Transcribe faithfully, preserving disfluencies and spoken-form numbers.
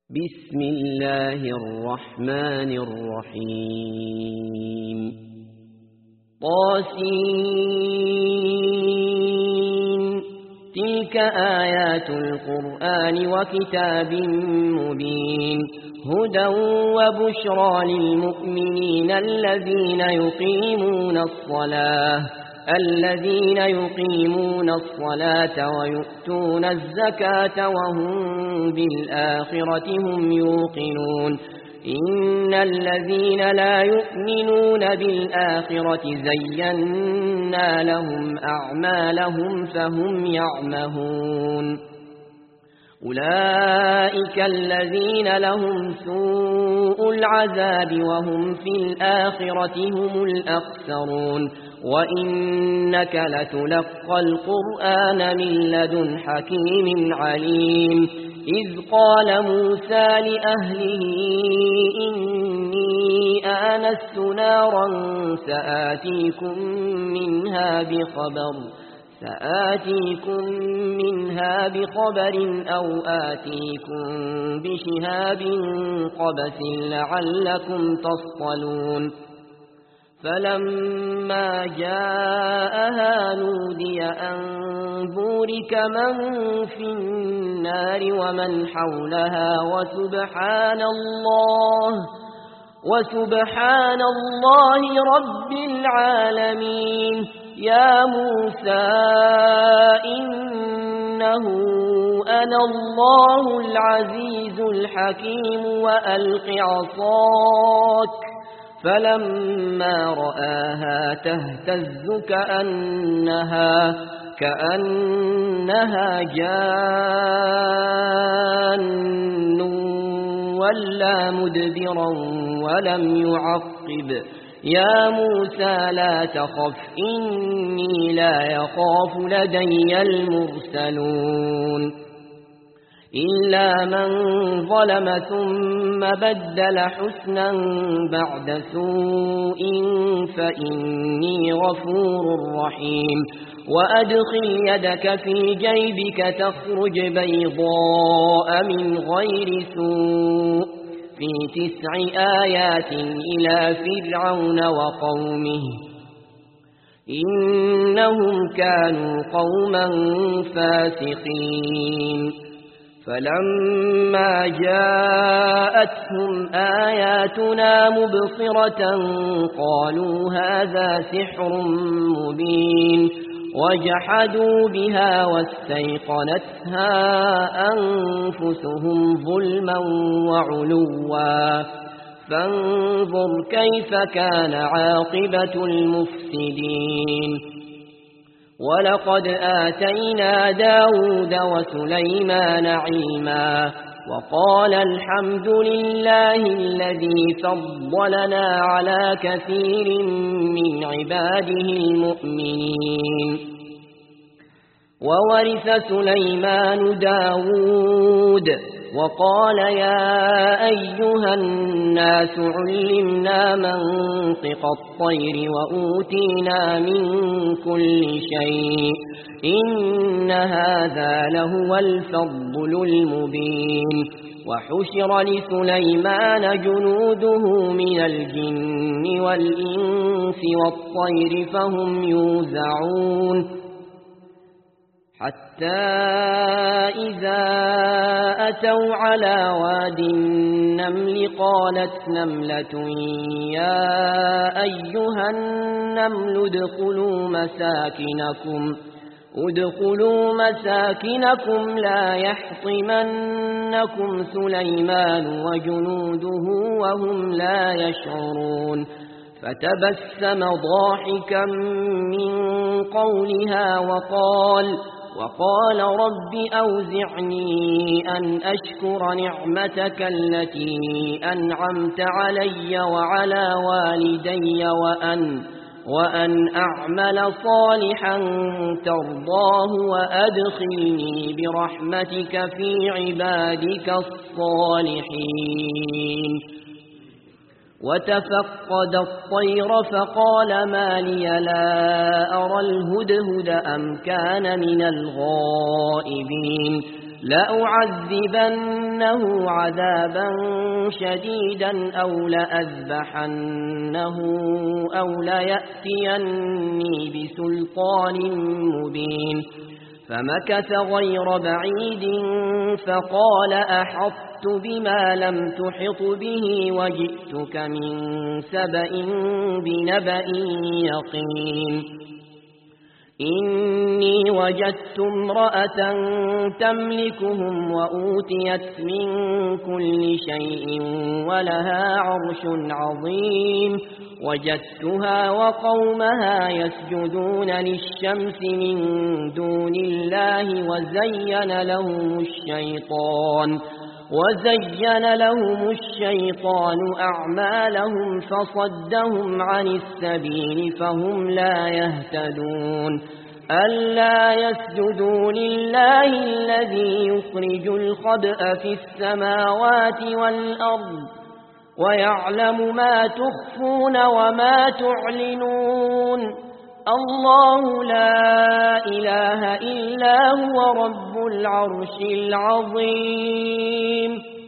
بسم الله الرحمن الرحيم طاسين تلك آيات القرآن وكتاب مبين هدى وبشرى للمؤمنين الذين يقيمون الصلاة الذين يقيمون الصلاة ويؤتون الزكاة وهم بالآخرة هم يوقنون إن الذين لا يؤمنون بالآخرة زينا لهم أعمالهم فهم يعمهون أولئك الذين لهم سوء العذاب وهم في الآخرة هم الأخسرون وإنك لتلقى القرآن من لدن حكيم عليم إذ قال موسى لأهله إني آنست نارا سآتيكم منها بخبر سآتيكم منها بخبر أو آتيكم بشهاب قبس لعلكم تصطلون فلما جاءها نودي أن بورك من في النار ومن حولها وسبحان الله وسبحان الله رب العالمين يا موسى إنه أنا الله العزيز الحكيم وألق عصاك فلما رآها تهتز كأنها كأنها جان ولا مدبرا ولم يعقب يا موسى لا تخف إني لا يخاف لدي المرسلون إلا من ظلم ثم بدل حسنا بعد سوء فإني غفور رحيم وأدخل يدك في جيبك تخرج بيضاء من غير سوء في تسع آيات إلى فرعون وقومه إنهم كانوا قوما فاسقين فلما جاءتهم آياتنا مبصرة قالوا هذا سحر مبين وجحدوا بها واستيقنتها أنفسهم ظلما وعلوا فانظر كيف كان عاقبة المفسدين ولقد آتينا داود وسليمان علما وقال الحمد لله الذي فضلنا على كثير من عباده المؤمنين وورث سليمان داود وقال يا أيها الناس علمنا منطق الطير وأوتينا من كل شيء إن هذا لهو الفضل المبين وحشر لسليمان جنوده من الجن والإنس والطير فهم يوزعون حتى إذا أتوا على واد النمل قالت نملة يا أيها النمل ادخلوا مساكنكم ادخلوا مساكنكم لا يحطمنكم سليمان وجنوده وهم لا يشعرون فتبسم ضاحكا من قولها وقال وقال رب أوزعني أن أشكر نعمتك التي أنعمت علي وعلى والدي وأن وأن أعمل صالحا ترضاه وأدخلني برحمتك في عبادك الصالحين وتفقد الطير فقال ما لي لا أرى الهدهد أم كان من الغائبين لأعذبن لأذيقنه عذابا شديدا أو لأذبحنه أو ليأتيني بسلطان مبين فمكث غير بعيد فقال أحطت بما لم تحط به وجئتك من سبأ بنبأ يقين إني وجدت امرأة تملكهم وأوتيت من كل شيء ولها عرش عظيم وجدتها وقومها يسجدون للشمس من دون الله وزين لهم الشيطان وزين لهم الشيطان أعمالهم فصدهم عن السبيل فهم لا يهتدون ألا يسجدوا لله الذي يخرج الخبأ في السماوات والأرض ويعلم ما تخفون وما تعلنون الله لا إله إلا هو رب العرش العظيم